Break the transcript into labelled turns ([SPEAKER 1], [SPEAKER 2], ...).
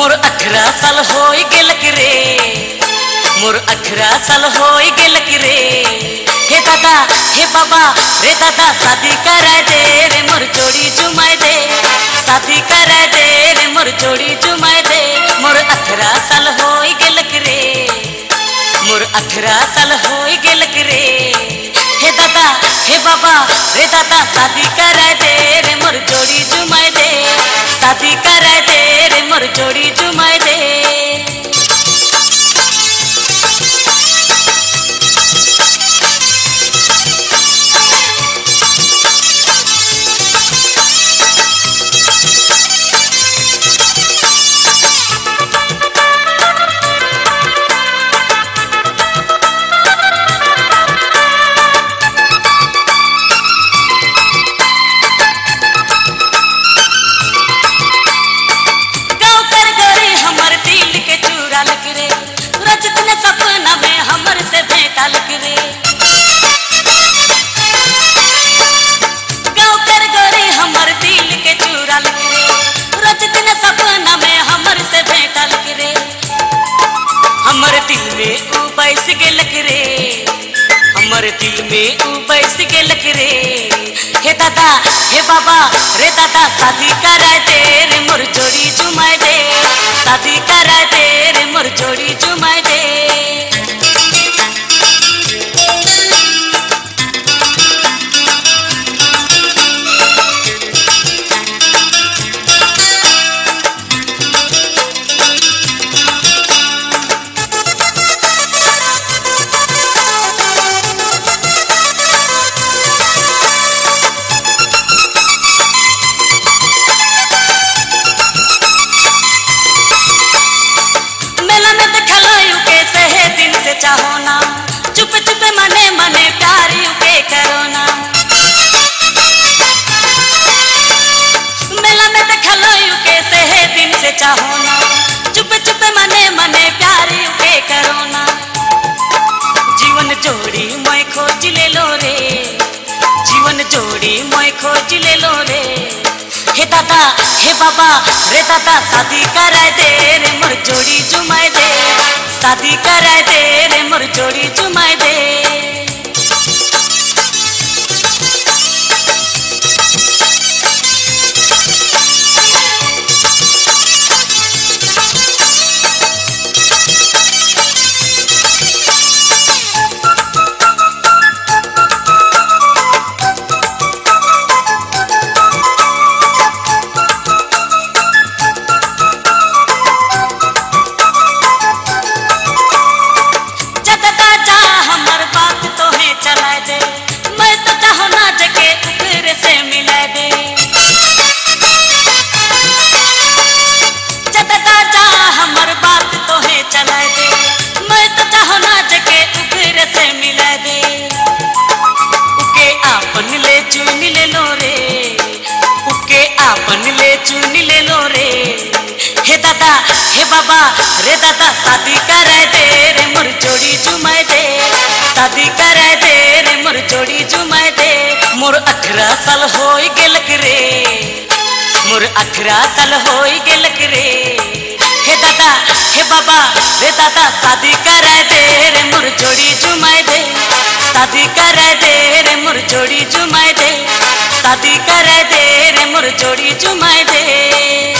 [SPEAKER 1] मोर 18 साल हो गेलक रे, मोर 18 साल हो गेलक रे। हे दादा हे बाबा रे दादा शादी कराए दे रे मोर जोड़ी जुमाए दे, शादी कराए दे रे मोर जोड़ी जुमाए दे। मोर 18 साल हो गेलक रे, मोर 18 साल हो गेलक रे। हे दादा हे बाबा रे दादा शादी कराए दे रे मोर जोड़ी जुमाए दे, शादी कराए दे रे मोर जोड़ी जुमाए दे। सपना में हमर से भेंटा लग रे, गाँव कर गोरी हमर दिल के चूरा लग रे। रोज दिन सपना में हमर से भेंटा लग रे, हमर दिल में ऊ बैस गेलक रे, हमर दिल में ऊ बैस गेलक रे। हे दादा हे बाबा रे दादा शादी कराए दे रे मोर जोड़ी जुमाए दे, शादी कराए दे रे मोर जोड़ी जुमाए दे। चाहो ना चुप चुप मने मने प्यार के करो ना, मेला में देखलो कैसे है दिन से चाहो ना चुप चुप मने मने प्यार के करो ना। जीवन जोड़ी मैं खोज ले लो रे, जीवन जोड़ी मैं खोज ले लो रे। हे दादा हे बाबा रे दादा शादी कराए दे रे मोर जोड़ी जुमाए दे, शादी कराए दे रे मोर जोड़ी जुमाए दे। चलाए दे मैं तो चाहूँ ना जगे ऊपर से मिलाए दे, जदा जा हमर बात तो है चलाए दे मैं तो चाहूँ ना जगे ऊपर से मिलाए दे। उके आपन ले चुन ले लो रे, उके आपन ले चुन ले लो रे। हे दादा हे बाबा रे दादा शादी कराए दे रे मोर जोड़ी जुमाए दे, शादी कराए दे रे मोर जोड़ी जुमाए दे। मोर 18 साल हो गेलक रे, मोर 18 साल हो गेलक रे। हे दादा हे बाबा रे दादा शादी कराए दे रे मोर जोड़ी जुमाए दे, शादी कराए दे रे मोर जोड़ी जुमाए दे, शादी कराए दे रे मोर जोड़ी जुमाए दे।